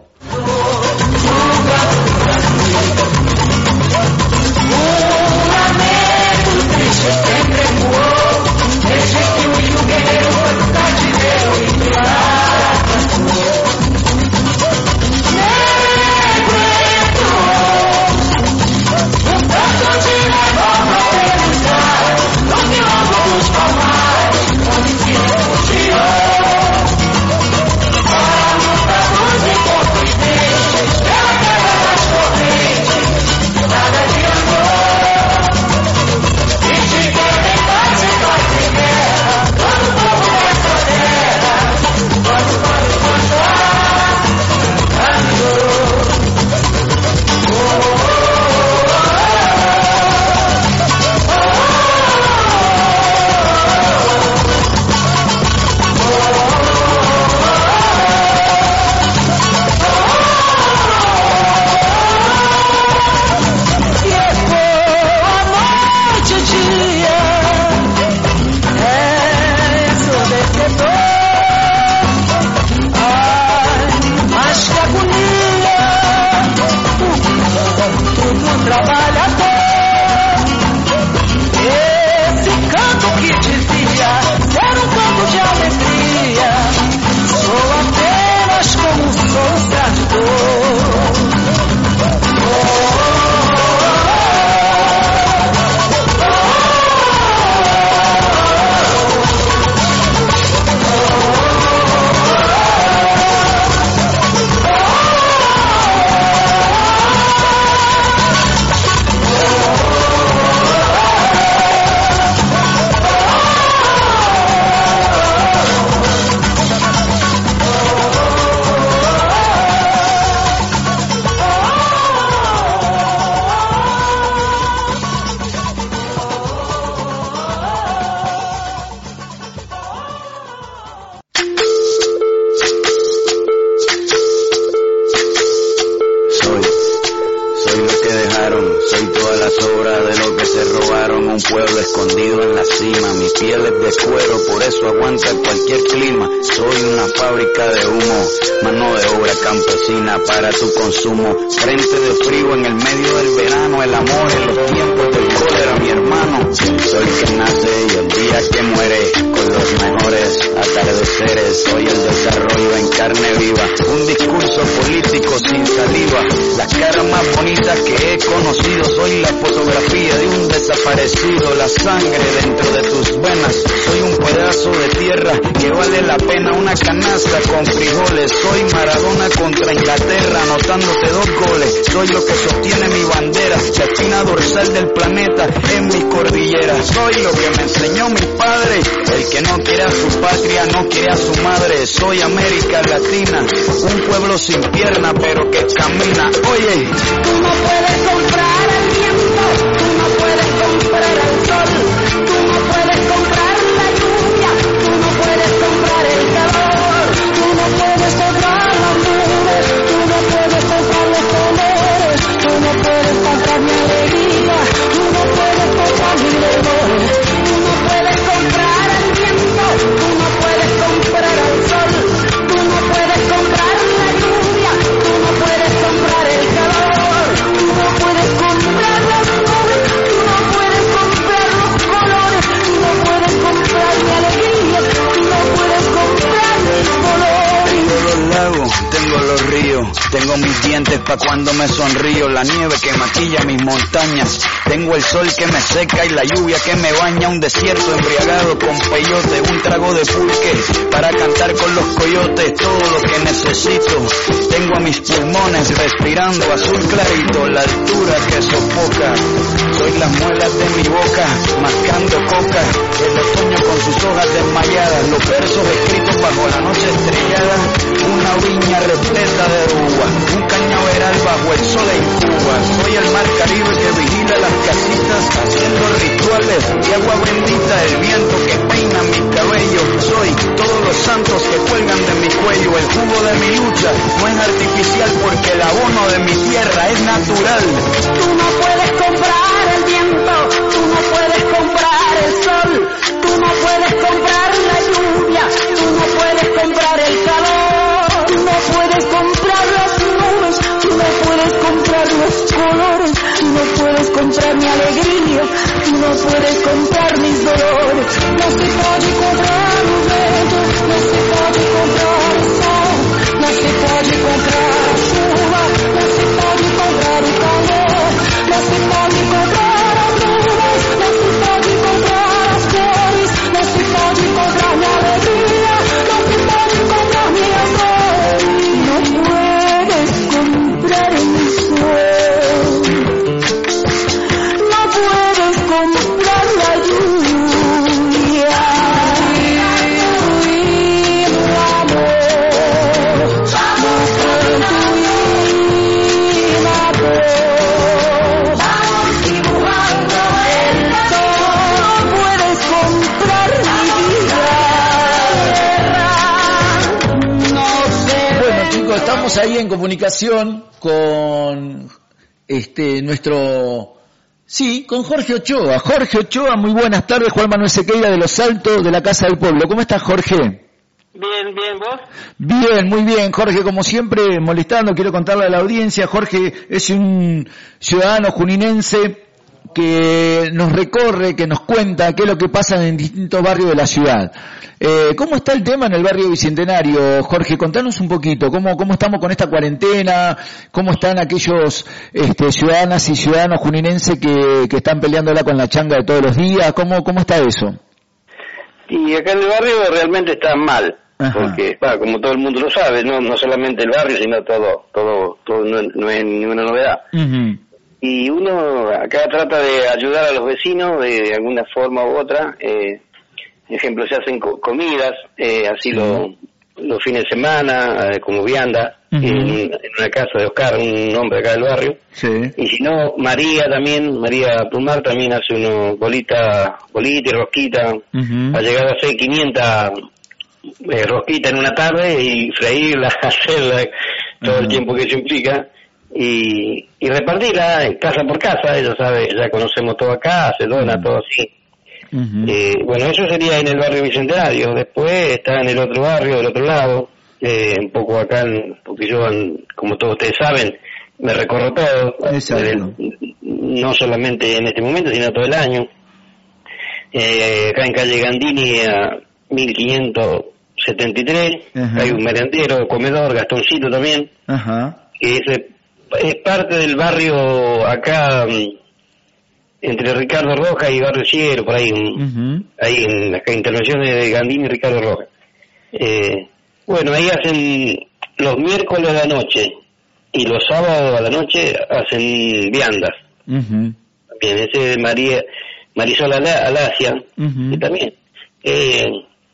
Para tu consumo, frente de frío en el medio del verano, el amor en los tiempos del cólera, mi hermano. El sol que nace y el día que muere, con los mejores atardeceres. Soy el desarrollo en carne viva, un discurso político sin saliva. La cara más bonita que he conocido, soy la fotografía de un desaparecido. La sangre dentro de tus venas, soy un pedazo de tierra que vale la pena una canasta con frijoles. Soy Maradona contra Inglaterra, anotándote dos goles. Soy lo que sostiene mi bandera, la espina dorsal del planeta en mi cordillera. soy lo que me enseñó mi padre. El que no quiere a su patria, no quiere a su madre. Soy América Latina, un pueblo sin pierna, pero que camina. Oye, tú no puedes comprar el viento, tú no puedes comprar el sol, tú no puedes comprar la lluvia, tú no puedes comprar el calor, tú no puedes comprar las nubes, tú no puedes comprar los colores, tú no puedes comprar mi alegría, tú no puedes comprar mi dolor, tú no puedes comprar el viento, tú no puedes comprar el sol, tú no puedes comprar la lluvia, tú no puedes comprar el calor, tú no puedes comprar las nubes, tú no puedes comprar los colores, tú no puedes comprar mi alegría, tú no puedes comprar mis colores. tengo los lagos, tengo los ríos, tengo mis dientes pa' cuando me sonrío, la nieve que maquilla mis montañas, tengo el sol que me seca y la lluvia que me baña, un desierto embriagado con peyote, un trago de pulque para cantar con los coyotes, todo lo que necesito, tengo a mis pulmones respirando azul clarito, la altura que sofoca, soy las muelas de mi boca, mascando coca, el otoño con sus hojas desmayadas, los versos escritos bajo la noche estrellada, una viña repleta de uva, un cañaveral bajo el sol en Cuba, soy el mar Caribe que vigila las casitas, haciendo rituales de agua bendita, el viento que peina mi cabello, soy todos los santos que cuelgan de mi cuello, el jugo de mi lucha no es artificial porque el abono de mi tierra es natural. Tú no puedes comprar el viento, tú no puedes comprar el sol, tú no puedes comprar la lluvia, tú no puedes comprar el calor, tú no puedes comprar las nubes, tú no puedes comprar los colores, tú no puedes comprar mi alegría, tú no puedes comprar mis dolores, no se puede comprar los ventos, no se puede comprar el sol, no se puede comprar la chuva, no se puede comprar el calor, no se puede comprar las nubes, no se puede comprar las flores, no se puede comprar mi alegría, no se puede comprar mi amor, no puedes comprar mi sol, no puedes comprar la lluvia, mi amor, no puedes vamos dibujando el sol, no puedes comprar mi vida, no sé. Bueno, chicos, estamos ahí en comunicación con este nuestro... Sí, con Jorge Ochoa. Jorge Ochoa, muy buenas tardes. Juan Manuel Sequeira de Los Altos de la Casa del Pueblo. ¿Cómo estás, Jorge? Bien, bien, ¿vos? Bien, muy bien, Jorge, como siempre, molestando, quiero contarle a la audiencia, Jorge es un ciudadano juninense que nos recorre, que nos cuenta qué es lo que pasa en distintos barrios de la ciudad. Eh, ¿Cómo está el tema en el barrio Bicentenario, Jorge? Contanos un poquito, ¿cómo, cómo estamos con esta cuarentena? ¿Cómo están aquellos este, ciudadanas y ciudadanos juninenses que, que están peleándola con la changa de todos los días? ¿Cómo, cómo está eso? Y acá en el barrio realmente está mal. Ajá. Porque, bueno, como todo el mundo lo sabe, no no solamente el barrio, sino todo, todo, todo no, no es ninguna novedad. Uh-huh. Y uno acá trata de ayudar a los vecinos de, de alguna forma u otra. Eh, ejemplo, se hacen co- comidas, eh, así Sí. lo, los fines de semana, eh, como vianda, Uh-huh. en, en una casa de Oscar, un hombre acá del barrio. Sí. Y si no, María también, María Plumar también hace unos bolitas, bolita y rosquita. Uh-huh. Ha llegado a hacer quinientas eh, rosquitas en una tarde y freírlas, hacerlas todo Uh-huh. el tiempo que eso implica. Y, y repartirla eh, casa por casa, ella sabe, ya conocemos todo acá, se dona Uh-huh. todo así. Uh-huh. Eh, bueno, eso sería en el barrio Bicentenario. Después está en el otro barrio, del otro lado, eh, un poco acá, en, porque yo, en, como todos ustedes saben, me recorro todo, Exacto. eh, no solamente en este momento, sino todo el año. Eh, acá en calle Gandini, a mil quinientos setenta y tres, Ajá. hay un merendero, comedor, Gastoncito también, Ajá. que es, es parte del barrio acá, mm, entre Ricardo Rojas y Barrio Cielo, por ahí, Uh-huh. ahí en las intervenciones de Gandini y Ricardo Rojas. Eh, bueno, ahí hacen los miércoles a la noche y los sábados a la noche hacen viandas. Uh-huh. También ese de María Marisol Alasia, Uh-huh. que también, eh,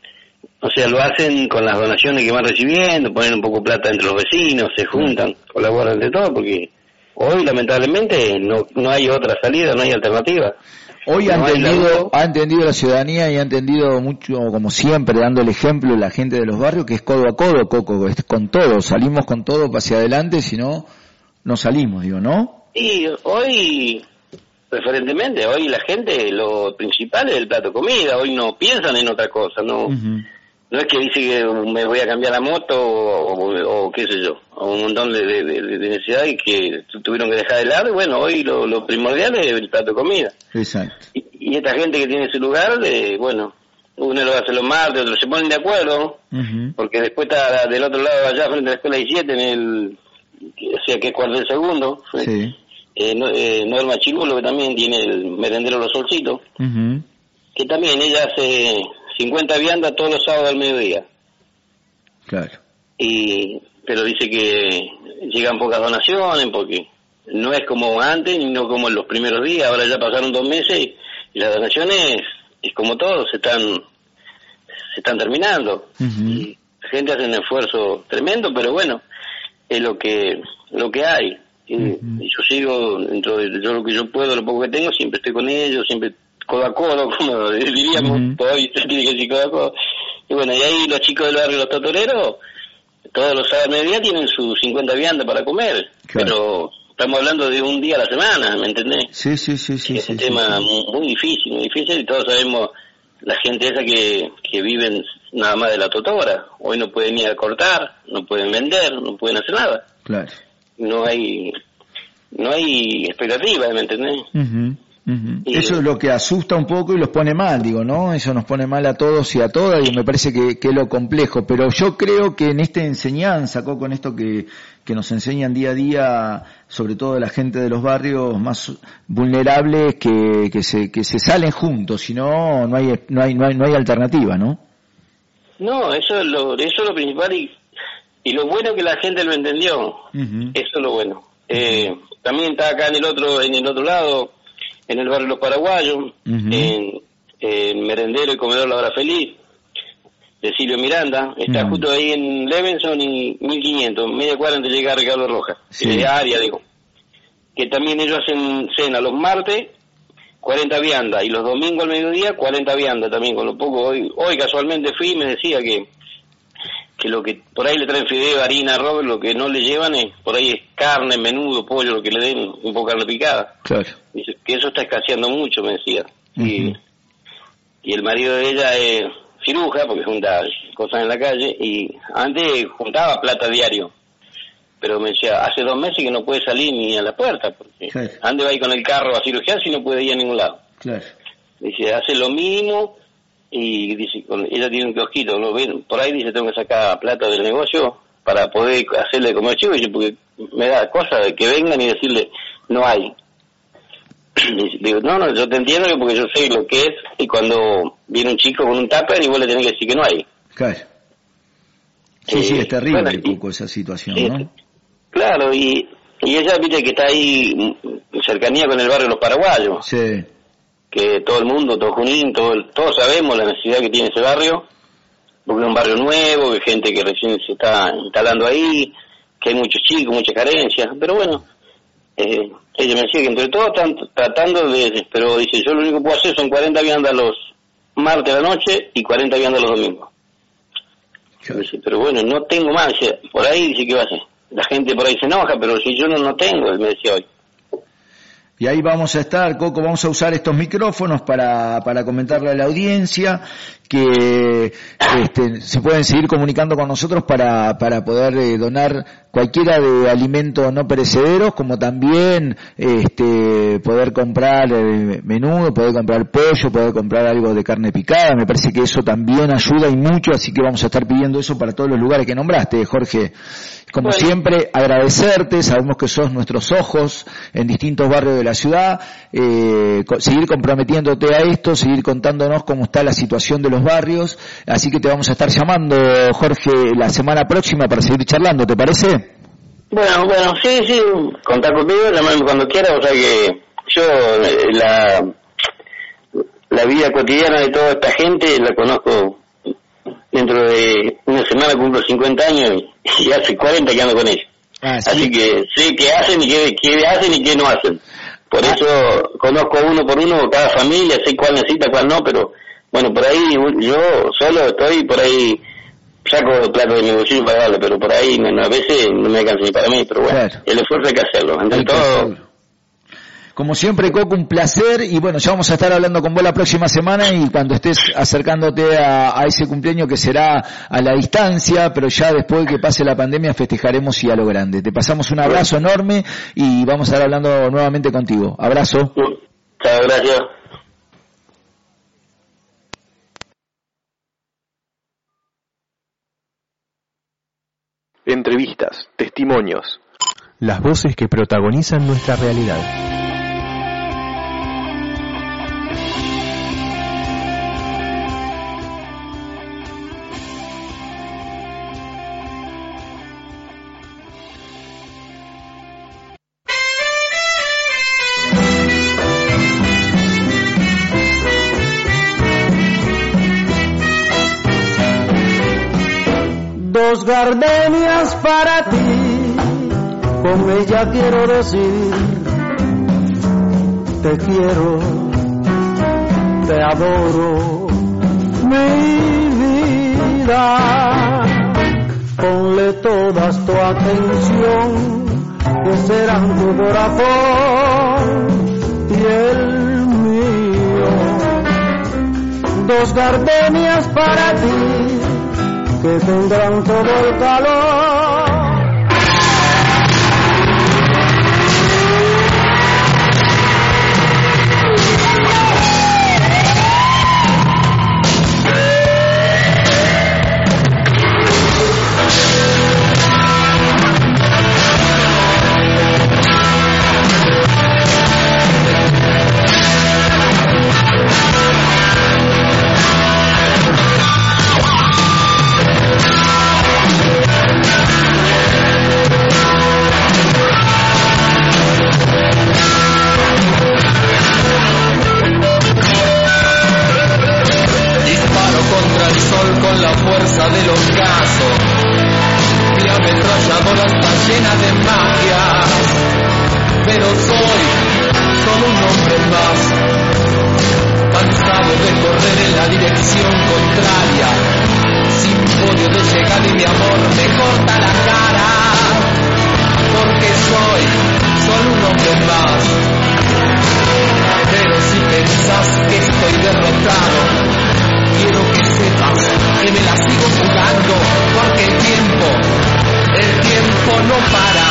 o sea, lo hacen con las donaciones que van recibiendo, ponen un poco de plata entre los vecinos, se juntan, colaboran de todo, porque hoy lamentablemente no no hay otra salida, no hay alternativa. Hoy ha No hay entendido, laburo. ha entendido la ciudadanía y ha entendido mucho, como siempre, dando el ejemplo la gente de los barrios, que es codo a codo, Coco, es con todo, salimos con todo hacia adelante, si no, no salimos, digo, ¿no? Y hoy, preferentemente, hoy la gente, lo principal es el plato de comida, hoy no piensan en otra cosa, no Uh-huh. no es que dice que me voy a cambiar la moto o, o, o qué sé yo, o un montón de, de, de, de necesidades que tuvieron que dejar de lado, y bueno, hoy lo, lo primordial es el plato de comida. Exacto. Y, y esta gente que tiene su lugar, de, bueno, uno lo hace los martes, otros se ponen de acuerdo, Uh-huh. porque después está del otro lado allá frente a la escuela diecisiete, en el, o sea que es cuartel segundo, Sí. eh, no, eh, Norma Chirulo, que también tiene el merendero Los Solcitos, Uh-huh. que también ella hace cincuenta viandas todos los sábados al mediodía. Claro. Y pero dice que llegan pocas donaciones porque no es como antes ni no como en los primeros días. Ahora ya pasaron dos meses y, y las donaciones es como todo, se están se están terminando. Uh-huh. Y la gente hace un esfuerzo tremendo, pero bueno, es lo que lo que hay. Y, Uh-huh. y yo sigo dentro de yo lo que yo puedo, lo poco que tengo, siempre estoy con ellos, siempre codo a codo, como diríamos, Uh-huh. todavía se tiene que decir codo a codo. Y bueno, y ahí los chicos del barrio Los Totoreros, todos los sábados al mediodía tienen sus cincuenta viandas para comer, Claro. pero estamos hablando de un día a la semana, ¿me entendés? Sí, sí, sí, sí. es sí, un sí, tema sí. Muy, muy difícil, muy difícil, y todos sabemos la gente esa que, que viven nada más de la totora. Hoy no pueden ir a cortar, no pueden vender, no pueden hacer nada. Claro. No hay no hay expectativa, ¿me entendés? Uh-huh. Uh-huh. Y- Eso es lo que asusta un poco y los pone mal, digo, ¿no? Eso nos pone mal a todos y a todas, y me parece que, que es lo complejo. Pero yo creo que en esta enseñanza, con esto que, que nos enseñan día a día, sobre todo la gente de los barrios más vulnerables, que, que se, que se salen juntos, si no, no hay, no hay, no hay, no hay alternativa, ¿no? No, eso es lo, eso es lo principal, y, y lo bueno que la gente lo entendió. Uh-huh. Eso es lo bueno. Eh, también está acá en el otro, en el otro lado, en el barrio Los Paraguayos, Uh-huh. en, en Merendero y Comedor La Hora Feliz, de Silvio Miranda, está Uh-huh. justo ahí en Levenson y mil quinientos, media cuadra antes de llegar a Ricardo Rojas, Sí. de área, digo. Que también ellos hacen cena los martes, cuarenta viandas, y los domingos al mediodía, cuarenta viandas también, con lo poco. Hoy, hoy casualmente fui y me decía que que lo que por ahí le traen fideo, harina, arroz, lo que no le llevan es, por ahí es carne, menudo, pollo, lo que le den, un poco de carne picada. Claro. Dice que eso está escaseando mucho, me decía. Uh-huh. Y, y el marido de ella es ciruja, porque junta cosas en la calle, y antes juntaba plata diario. Pero me decía, hace dos meses que no puede salir ni a la puerta, porque Claro. antes va a ir con el carro a cirugiar si no puede ir a ningún lado. Claro. Dice, hace lo mínimo, y dice, con- ella tiene un kiosquito, lo ven, por ahí dice, tengo que sacar plata del negocio para poder hacerle de comer chivo, dice, porque me da cosa de que vengan y decirle, no hay. Dice, digo, no, no, yo te entiendo porque yo sé lo que es, y cuando viene un chico con un tupper y vos le tenés que decir que no hay. Claro. Sí, Eh, sí, es terrible, bueno, y- Cuco, esa situación, Sí, ¿no? claro, y, y ella, viste, que está ahí en cercanía con el barrio Los Paraguayos, Sí. que todo el mundo, todo Junín, todo el- todos sabemos la necesidad que tiene ese barrio, porque es un barrio nuevo, que hay gente que recién se está instalando ahí, que hay muchos chicos, muchas carencias, pero bueno, eh, ella me decía que entre todos están tratando de, pero dice, yo lo único que puedo hacer son cuarenta viandas los martes a la noche y cuarenta viandas los domingos. Claro. Dice, pero bueno, no tengo más, dice, por ahí dice, ¿qué va a hacer? La gente por ahí se enoja, pero si yo no, no tengo, me decía hoy. Y ahí vamos a estar, Coco, vamos a usar estos micrófonos para, para comentarle a la audiencia que este, se pueden seguir comunicando con nosotros para, para poder eh, donar cualquiera de alimentos no perecederos, como también este, poder comprar eh, menudo, poder comprar pollo, poder comprar algo de carne picada. Me parece que eso también ayuda y mucho, así que vamos a estar pidiendo eso para todos los lugares que nombraste, Jorge. Como Bueno. siempre, agradecerte, sabemos que sos nuestros ojos en distintos barrios de la ciudad, eh, co- seguir comprometiéndote a esto, seguir contándonos cómo está la situación de los barrios, así que te vamos a estar llamando, Jorge, la semana próxima para seguir charlando, ¿te parece? Bueno, bueno, sí, sí, contá conmigo, llamarme cuando quiera, o sea que yo, eh, la, la vida cotidiana de toda esta gente la conozco. Dentro de una semana cumplo cincuenta años y, y hace cuarenta que ando con ellos. Ah, ¿sí? Así que sé qué hacen y qué, qué hacen y qué no hacen. Por ah. eso conozco uno por uno cada familia, sé cuál necesita, cuál no, pero bueno, por ahí yo solo estoy, por ahí saco plata de mi bolsillo para darle, pero por ahí a veces no me alcanza ni para mí, pero bueno, claro. El esfuerzo hay que hacerlo. Entre hay todo... Como siempre, Coco, un placer, y bueno, ya vamos a estar hablando con vos la próxima semana y cuando estés acercándote a, a ese cumpleaños que será a la distancia, pero ya después que pase la pandemia festejaremos y a lo grande. Te pasamos un abrazo enorme y vamos a estar hablando nuevamente contigo. Abrazo. Chao, gracias. Entrevistas, testimonios, las voces que protagonizan nuestra realidad. Dos gardenias para ti, con ella quiero decir, te quiero, te adoro, mi vida. Ponle todas tu atención, que serán tu corazón y el mío. Dos gardenias para ti, que tendrán todo el calor. Con la fuerza de los casos, mi ametralladora está llena de magia, pero soy solo un hombre más, cansado de correr en la dirección contraria, sin podio de llegar y mi amor me corta la cara, porque soy solo un hombre más. Pero si pensás que estoy derrotado, quiero que sepas que me la sigo jugando, porque el tiempo, el tiempo no para.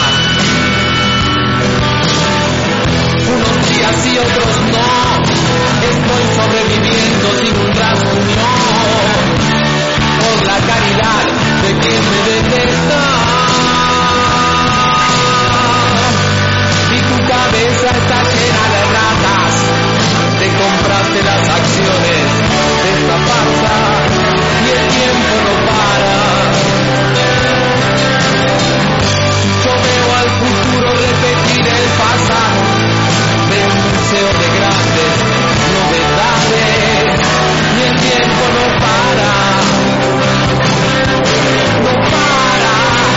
Unos días y otros no, estoy sobreviviendo sin un rasguño, por la caridad de quien me detesta. Y tu cabeza está llena de ratas, te compraste las acciones de esta farsa y el tiempo no para. Yo veo al futuro repetir el pasado, veo un museo de grandes novedades y el tiempo no para, no para.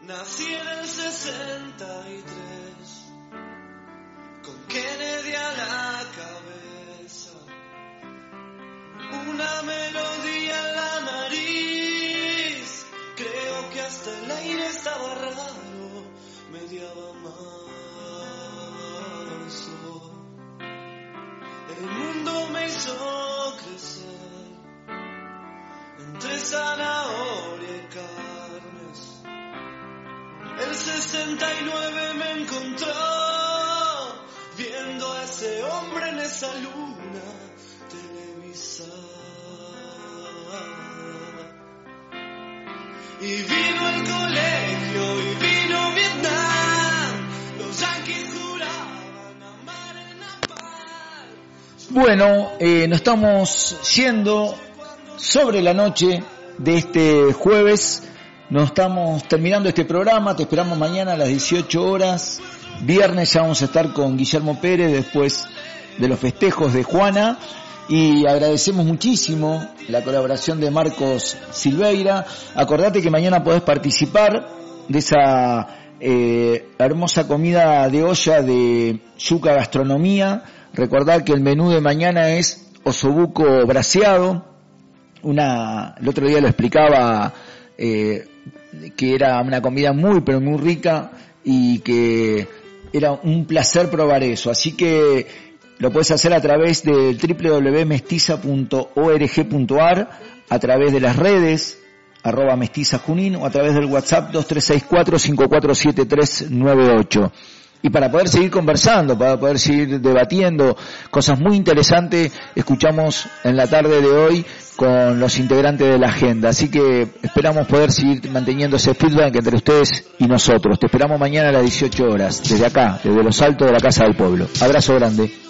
Nací en el sesenta y tres, con Kennedy a la cabeza, una melodía en la nariz, creo que hasta el aire estaba raro, mediaba marzo. El mundo me hizo crecer entre zanahoria y carnes. El sesenta y nueve me encontró viendo a ese hombre en esa luna televisada. Y vino el colegio y vino Vietnam, los yanquis juraban amar el napalm. Bueno, eh, nos estamos yendo sobre la noche de este jueves. Nos estamos terminando este programa, te esperamos mañana a las dieciocho horas, viernes ya vamos a estar con Guillermo Pérez después de los festejos de Juana, y agradecemos muchísimo la colaboración de Marcos Silveira. Acordate que mañana podés participar de esa eh, hermosa comida de olla de Yuca Gastronomía. Recordad que el menú de mañana es osobuco braseado, una, el otro día lo explicaba, eh, que era una comida muy pero muy rica y que era un placer probar eso, así que lo puedes hacer a través del doble u doble u doble u punto mestiza punto org punto a r, a través de las redes arroba mestiza junín o a través del WhatsApp dos tres seis cuatro cinco cuatro siete tres nueve ocho. Y para poder seguir conversando, para poder seguir debatiendo cosas muy interesantes, escuchamos en la tarde de hoy con los integrantes de la agenda. Así que esperamos poder seguir manteniendo ese feedback entre ustedes y nosotros. Te esperamos mañana a las dieciocho horas, desde acá, desde los altos de la Casa del Pueblo. Abrazo grande.